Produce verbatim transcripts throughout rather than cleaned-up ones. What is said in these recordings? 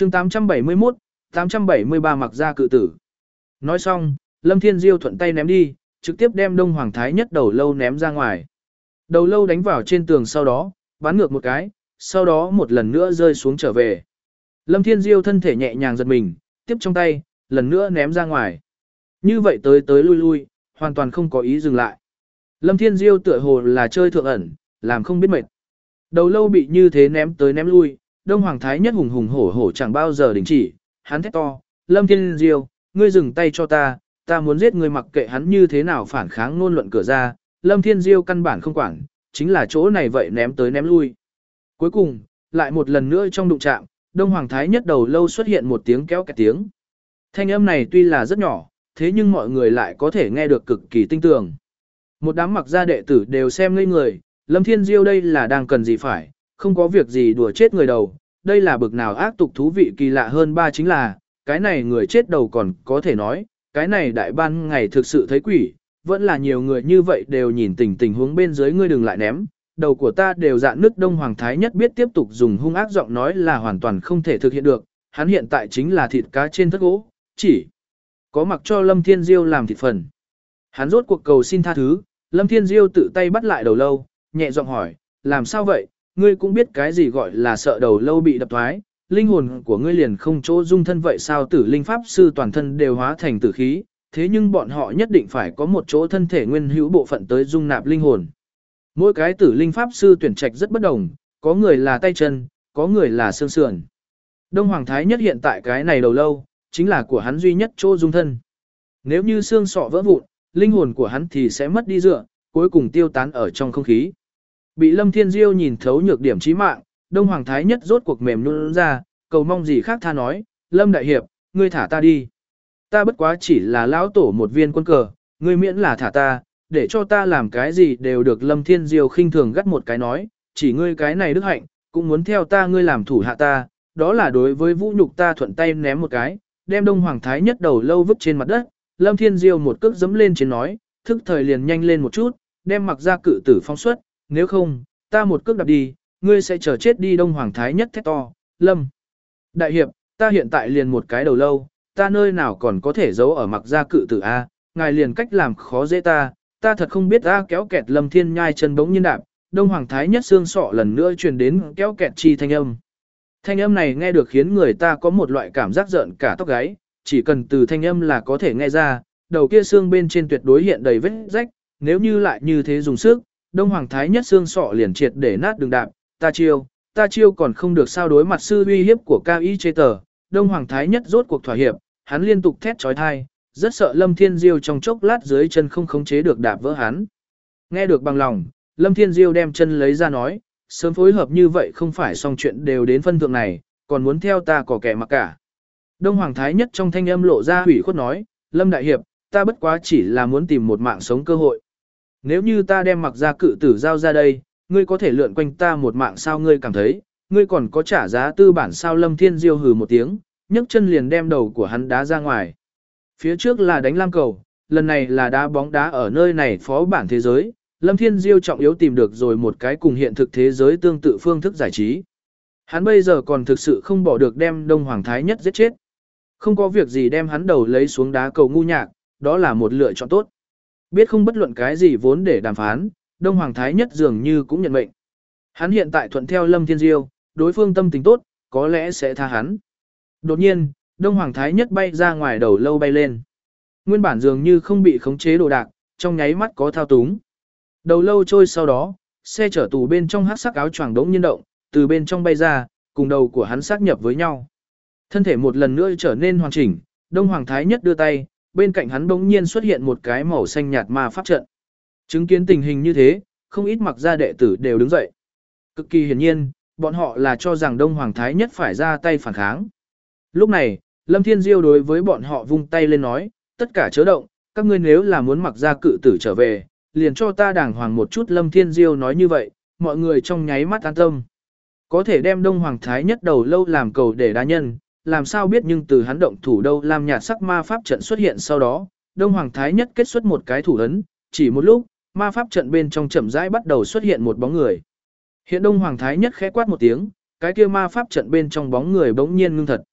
chương tám trăm bảy mươi mốt, tám trăm bảy mươi ba mặc ra cự tử. Nói xong, Lâm Thiên Diêu thuận tay ném đi, trực tiếp đem Đông Hoàng Thái Nhất đầu lâu ném ra ngoài. Đầu lâu đánh vào trên tường sau đó, bắn ngược một cái, sau đó một lần nữa rơi xuống trở về. Lâm Thiên Diêu thân thể nhẹ nhàng giật mình, tiếp trong tay, lần nữa ném ra ngoài. Như vậy tới tới lui lui, hoàn toàn không có ý dừng lại. Lâm Thiên Diêu tựa hồ là chơi thượng ẩn, làm không biết mệt. Đầu lâu bị như thế ném tới ném lui, Đông Hoàng Thái Nhất hùng hùng hổ hổ chẳng bao giờ đình chỉ, hắn thét to, Lâm Thiên Diêu, ngươi dừng tay cho ta, ta muốn giết ngươi mặc kệ hắn như thế nào phản kháng ngôn luận cửa ra, Lâm Thiên Diêu căn bản không quản, chính là chỗ này vậy ném tới ném lui. Cuối cùng, lại một lần nữa trong đụng chạm, Đông Hoàng Thái Nhất đầu lâu xuất hiện một tiếng kéo kẹt tiếng. Thanh âm này tuy là rất nhỏ, thế nhưng mọi người lại có thể nghe được cực kỳ tinh tường. Một đám mặc gia đệ tử đều xem ngây người, Lâm Thiên Diêu đây là đang cần gì phải, không có việc gì đùa chết người đầu, đây là bực nào ác tục thú vị kỳ lạ hơn ba chính là, cái này người chết đầu còn có thể nói, cái này đại ban ngày thực sự thấy quỷ, vẫn là nhiều người như vậy đều nhìn tình tình huống bên dưới ngươi đừng lại ném, đầu của ta đều dạn nứt. Đông Hoàng Thái Nhất biết tiếp tục dùng hung ác giọng nói là hoàn toàn không thể thực hiện được, hắn hiện tại chính là thịt cá trên thất gỗ, chỉ có mặc cho Lâm Thiên Diêu làm thịt phần. Hắn rốt cuộc cầu xin tha thứ, Lâm Thiên Diêu tự tay bắt lại đầu lâu, nhẹ giọng hỏi, làm sao vậy, ngươi cũng biết cái gì gọi là sợ đầu lâu bị đập thoái, linh hồn của ngươi liền không chỗ dung thân vậy sao? Tử linh pháp sư toàn thân đều hóa thành tử khí, thế nhưng bọn họ nhất định phải có một chỗ thân thể nguyên hữu bộ phận tới dung nạp linh hồn. Mỗi cái tử linh pháp sư tuyển trạch rất bất đồng, có người là tay chân, có người là xương sườn. Đông Hoàng Thái Nhất hiện tại cái này đầu lâu, chính là của hắn duy nhất chỗ dung thân. Nếu như xương sọ vỡ vụn, linh hồn của hắn thì sẽ mất đi dựa, cuối cùng tiêu tán ở trong không khí. Bị Lâm Thiên Diêu nhìn thấu nhược điểm chí mạng, Đông Hoàng Thái Nhất rốt cuộc mềm nhũn ra, cầu mong gì khác tha nói, Lâm Đại Hiệp, ngươi thả ta đi. Ta bất quá chỉ là lão tổ một viên quân cờ, ngươi miễn là thả ta, để cho ta làm cái gì đều được. Lâm Thiên Diêu khinh thường gắt một cái nói, chỉ ngươi cái này đức hạnh, cũng muốn theo ta ngươi làm thủ hạ ta, đó là đối với vũ nhục ta. Thuận tay ném một cái, đem Đông Hoàng Thái Nhất đầu lâu vứt trên mặt đất. Lâm Thiên Diêu một cước giẫm lên trên nói, thức thời liền nhanh lên một chút, đem mặc ra cự tử phong xuất, nếu không, ta một cước đạp đi, ngươi sẽ chờ chết đi. Đông Hoàng Thái Nhất thét to, Lâm Đại Hiệp, ta hiện tại liền một cái đầu lâu, ta nơi nào còn có thể giấu ở mặc ra cự tử A, ngài liền cách làm khó dễ ta, ta thật không biết A. Kéo kẹt, Lâm Thiên Nhai chân bỗng nhiên đạp, Đông Hoàng Thái Nhất xương sọ lần nữa truyền đến kéo kẹt chi thanh âm. Thanh âm này nghe được khiến người ta có một loại cảm giác giận cả tóc gáy, chỉ cần từ thanh âm là có thể nghe ra, đầu kia xương bên trên tuyệt đối hiện đầy vết rách, nếu như lại như thế dùng sức, Đông Hoàng Thái Nhất xương sọ liền triệt để nát đường đạp, ta chiêu, ta chiêu còn không được sao? Đối mặt sư uy hiếp của Cao Y Chê Tờ, Đông Hoàng Thái Nhất rốt cuộc thỏa hiệp, hắn liên tục thét chói tai, rất sợ Lâm Thiên Diêu trong chốc lát dưới chân không khống chế được đạp vỡ hắn. Nghe được bằng lòng, Lâm Thiên Diêu đem chân lấy ra nói, sớm phối hợp như vậy không phải xong chuyện đều đến phân thượng này, còn muốn theo ta có kẻ mặc cả. Đông Hoàng Thái Nhất trong thanh âm lộ ra hủy khuất nói, Lâm Đại Hiệp, ta bất quá chỉ là muốn tìm một mạng sống cơ hội. Nếu như ta đem mặc ra cự tử giao ra đây, ngươi có thể lượn quanh ta một mạng sao? Ngươi cảm thấy, ngươi còn có trả giá tư bản sao? Lâm Thiên Diêu hừ một tiếng, nhấc chân liền đem đầu của hắn đá ra ngoài. Phía trước là đánh lam cầu, lần này là đá bóng đá. Ở nơi này phó bản thế giới, Lâm Thiên Diêu trọng yếu tìm được rồi một cái cùng hiện thực thế giới tương tự phương thức giải trí. Hắn bây giờ còn thực sự không bỏ được đem Đông Hoàng Thái Nhất giết chết. Không có việc gì đem hắn đầu lấy xuống đá cầu ngu nhạc, đó là một lựa chọn tốt. Biết không bất luận cái gì vốn để đàm phán, Đông Hoàng Thái Nhất dường như cũng nhận mệnh. Hắn hiện tại thuận theo Lâm Thiên Diêu, đối phương tâm tình tốt, có lẽ sẽ tha hắn. Đột nhiên, Đông Hoàng Thái Nhất bay ra ngoài, đầu lâu bay lên. Nguyên bản dường như không bị khống chế đồ đạc, trong nháy mắt có thao túng. Đầu lâu trôi sau đó, xe chở tù bên trong hắc sắc áo choàng đống nhiên động, từ bên trong bay ra, cùng đầu của hắn sát nhập với nhau. Thân thể một lần nữa trở nên hoàn chỉnh, Đông Hoàng Thái Nhất đưa tay, bên cạnh hắn bỗng nhiên xuất hiện một cái màu xanh nhạt ma pháp trận. Chứng kiến tình hình như thế, không ít mặc gia đệ tử đều đứng dậy. Cực kỳ hiển nhiên, bọn họ là cho rằng Đông Hoàng Thái Nhất phải ra tay phản kháng. Lúc này, Lâm Thiên Diêu đối với bọn họ vung tay lên nói, tất cả chớ động, các ngươi nếu là muốn mặc gia cự tử trở về, liền cho ta đàng hoàng một chút. Lâm Thiên Diêu nói như vậy, mọi người trong nháy mắt an tâm. Có thể đem Đông Hoàng Thái Nhất đầu lâu làm cầu để đá nhân, làm sao biết? Nhưng từ hắn động thủ đâu, làm nhạt sắc ma pháp trận xuất hiện sau đó, Đông Hoàng Thái Nhất kết xuất một cái thủ ấn, chỉ một lúc, ma pháp trận bên trong chậm rãi bắt đầu xuất hiện một bóng người. Hiện Đông Hoàng Thái Nhất khẽ quát một tiếng, cái kia ma pháp trận bên trong bóng người bỗng nhiên ngưng thật.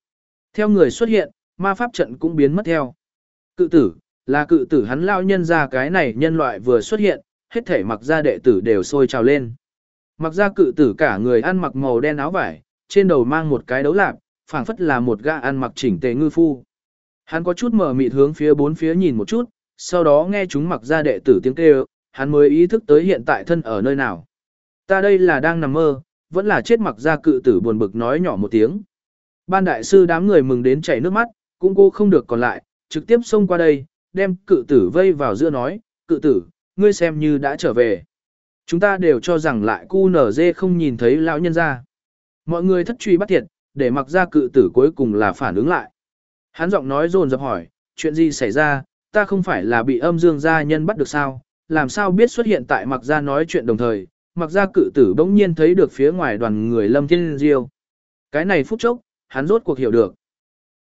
Theo người xuất hiện, ma pháp trận cũng biến mất theo. Cự tử, là cự tử hắn lao nhân ra cái này nhân loại vừa xuất hiện, hết thể mặc ra đệ tử đều sôi trào lên. Mặc ra cự tử cả người ăn mặc màu đen áo vải, trên đầu mang một cái đấu lạp, phảng phất là một gã ăn mặc chỉnh tề ngư phu. Hắn có chút mở mịt hướng phía bốn phía nhìn một chút, sau đó nghe chúng mặc ra đệ tử tiếng kêu, hắn mới ý thức tới hiện tại thân ở nơi nào. Ta đây là đang nằm mơ, vẫn là chết mặc ra cự tử buồn bực nói nhỏ một tiếng. Ban đại sư đám người mừng đến chảy nước mắt, cũng cô không được còn lại, trực tiếp xông qua đây, đem cự tử vây vào giữa nói, cự tử, ngươi xem như đã trở về. Chúng ta đều cho rằng lại cu nở dê không nhìn thấy lão nhân ra. Mọi người thất truy bắt thiệt, để mặc ra cự tử cuối cùng là phản ứng lại. Hắn giọng nói dồn dập hỏi, chuyện gì xảy ra, ta không phải là bị âm dương gia nhân bắt được sao, làm sao biết xuất hiện tại mặc ra nói chuyện đồng thời, mặc ra cự tử bỗng nhiên thấy được phía ngoài đoàn người Lâm Thiên Diêu. Cái này phút chốc, hắn rốt cuộc hiểu được.